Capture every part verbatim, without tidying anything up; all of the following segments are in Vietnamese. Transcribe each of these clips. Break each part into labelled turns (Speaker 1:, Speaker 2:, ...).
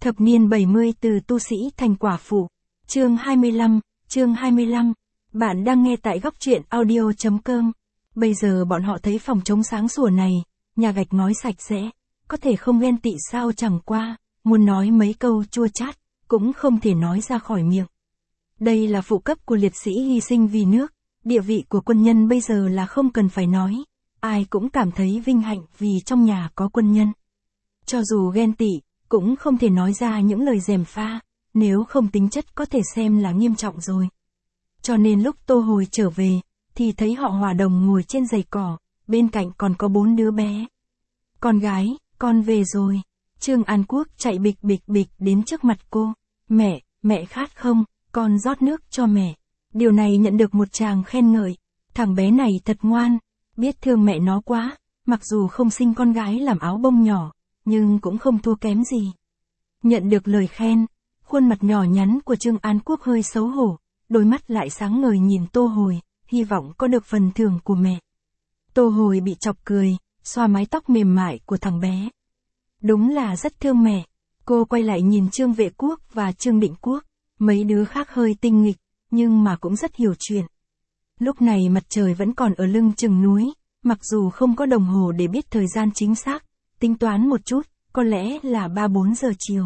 Speaker 1: Thập niên bảy mươi từ tu sĩ thành quả phụ. Chương hai mươi lăm, chương hai mươi lăm. Bạn đang nghe tại góc truyện audio.com. Bây giờ bọn họ thấy phòng trống sáng sủa này, nhà gạch ngói sạch sẽ, có thể không ghen tị sao, chẳng qua, muốn nói mấy câu chua chát, cũng không thể nói ra khỏi miệng. Đây là phụ cấp của liệt sĩ hy sinh vì nước, địa vị của quân nhân bây giờ là không cần phải nói, ai cũng cảm thấy vinh hạnh vì trong nhà có quân nhân. Cho dù ghen tị, cũng không thể nói ra những lời gièm pha, nếu không tính chất có thể xem là nghiêm trọng rồi. Cho nên lúc Tô Hồi trở về, thì thấy họ Hòa Đồng ngồi trên giày cỏ, bên cạnh còn có bốn đứa bé. Con gái, con về rồi. Trương An Quốc chạy bịch bịch bịch đến trước mặt cô. Mẹ, mẹ khát không, con rót nước cho mẹ. Điều này nhận được một tràng khen ngợi. Thằng bé này thật ngoan, biết thương mẹ nó quá, mặc dù không sinh con gái làm áo bông nhỏ, nhưng cũng không thua kém gì. Nhận được lời khen, khuôn mặt nhỏ nhắn của Trương An Quốc hơi xấu hổ, đôi mắt lại sáng ngời nhìn Tô Hồi, hy vọng có được phần thưởng của mẹ. Tô Hồi bị chọc cười, xoa mái tóc mềm mại của thằng bé. Đúng là rất thương mẹ. Cô quay lại nhìn Trương Vệ Quốc và Trương Định Quốc, mấy đứa khác hơi tinh nghịch, nhưng mà cũng rất hiểu chuyện. Lúc này mặt trời vẫn còn ở lưng chừng núi, mặc dù không có đồng hồ để biết thời gian chính xác, tính toán một chút, có lẽ là ba bốn giờ chiều.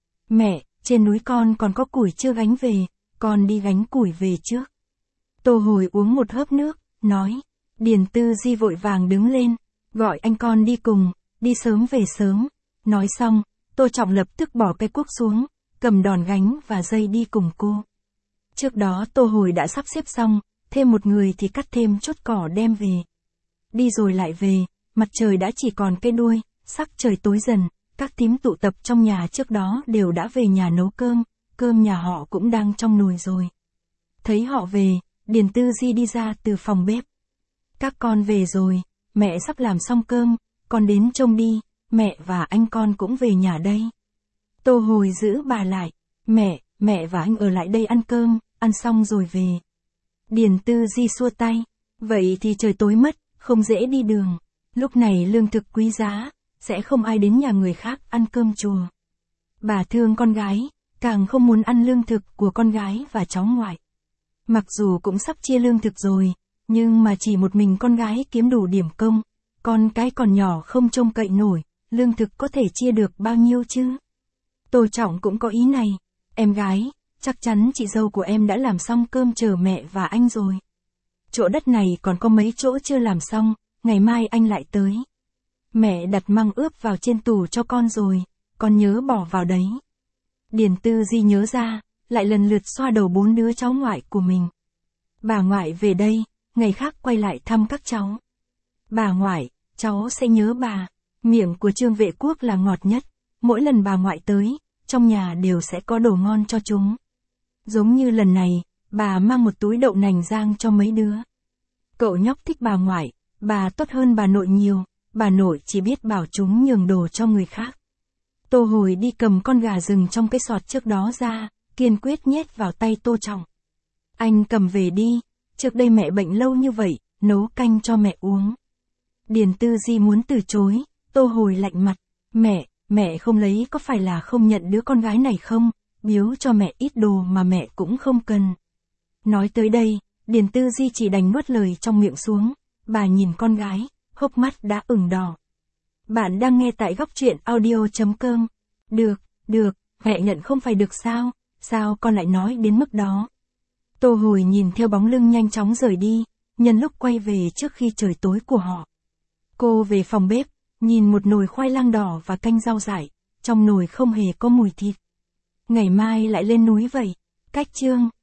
Speaker 1: Mẹ, trên núi con còn có củi chưa gánh về, con đi gánh củi về trước. Tô Hồi uống một hớp nước, nói. Điền Tư Di vội vàng đứng lên, gọi anh con đi cùng, đi sớm về sớm. Nói xong, Tô Trọng lập tức bỏ cái cuốc xuống, cầm đòn gánh và dây đi cùng cô. Trước đó Tô Hồi đã sắp xếp xong, thêm một người thì cắt thêm chốt cỏ đem về. Đi rồi lại về, mặt trời đã chỉ còn cái đuôi, sắc trời tối dần, các thím tụ tập trong nhà trước đó đều đã về nhà nấu cơm, cơm nhà họ cũng đang trong nồi rồi. Thấy họ về, Điền Tư Di đi ra từ phòng bếp. Các con về rồi, mẹ sắp làm xong cơm, con đến trông đi, mẹ và anh con cũng về nhà đây. Tô Hồi giữ bà lại, mẹ, mẹ và anh ở lại đây ăn cơm, ăn xong rồi về. Điền Tư Di xua tay, vậy thì trời tối mất, không dễ đi đường, lúc này lương thực quý giá, sẽ không ai đến nhà người khác ăn cơm chùa. Bà thương con gái, càng không muốn ăn lương thực của con gái và cháu ngoại. Mặc dù cũng sắp chia lương thực rồi, nhưng mà chỉ một mình con gái kiếm đủ điểm công, con cái còn nhỏ không trông cậy nổi, lương thực có thể chia được bao nhiêu chứ? Tô Trọng cũng có ý này, em gái, chắc chắn chị dâu của em đã làm xong cơm chờ mẹ và anh rồi. Chỗ đất này còn có mấy chỗ chưa làm xong, ngày mai anh lại tới. Mẹ đặt măng ướp vào trên tủ cho con rồi, con nhớ bỏ vào đấy. Điền Tư Di nhớ ra, lại lần lượt xoa đầu bốn đứa cháu ngoại của mình. Bà ngoại về đây, ngày khác quay lại thăm các cháu. Bà ngoại, cháu sẽ nhớ bà. Miệng của Trương Vệ Quốc là ngọt nhất, mỗi lần bà ngoại tới, trong nhà đều sẽ có đồ ngon cho chúng. Giống như lần này, bà mang một túi đậu nành rang cho mấy đứa. Cậu nhóc thích bà ngoại, bà tốt hơn bà nội nhiều, bà nội chỉ biết bảo chúng nhường đồ cho người khác. Tô Hồi đi cầm con gà rừng trong cái sọt trước đó ra, kiên quyết nhét vào tay Tô Trọng. Anh cầm về đi, trước đây mẹ bệnh lâu như vậy, nấu canh cho mẹ uống. Điền Tư Di muốn từ chối, Tô Hồi lạnh mặt, mẹ, mẹ không lấy có phải là không nhận đứa con gái này không, biếu cho mẹ ít đồ mà mẹ cũng không cần. Nói tới đây, Điền Tư Di chỉ đành nuốt lời trong miệng xuống, bà nhìn con gái, hốc mắt đã ửng đỏ. Bạn đang nghe tại góc truyện audio.com. Được, được, mẹ nhận không phải được sao, sao con lại nói đến mức đó. Tô Hồi nhìn theo bóng lưng nhanh chóng rời đi, nhân lúc quay về trước khi trời tối của họ. Cô về phòng bếp, nhìn một nồi khoai lang đỏ và canh rau dại, trong nồi không hề có mùi thịt. Ngày mai lại lên núi vậy, cách Trương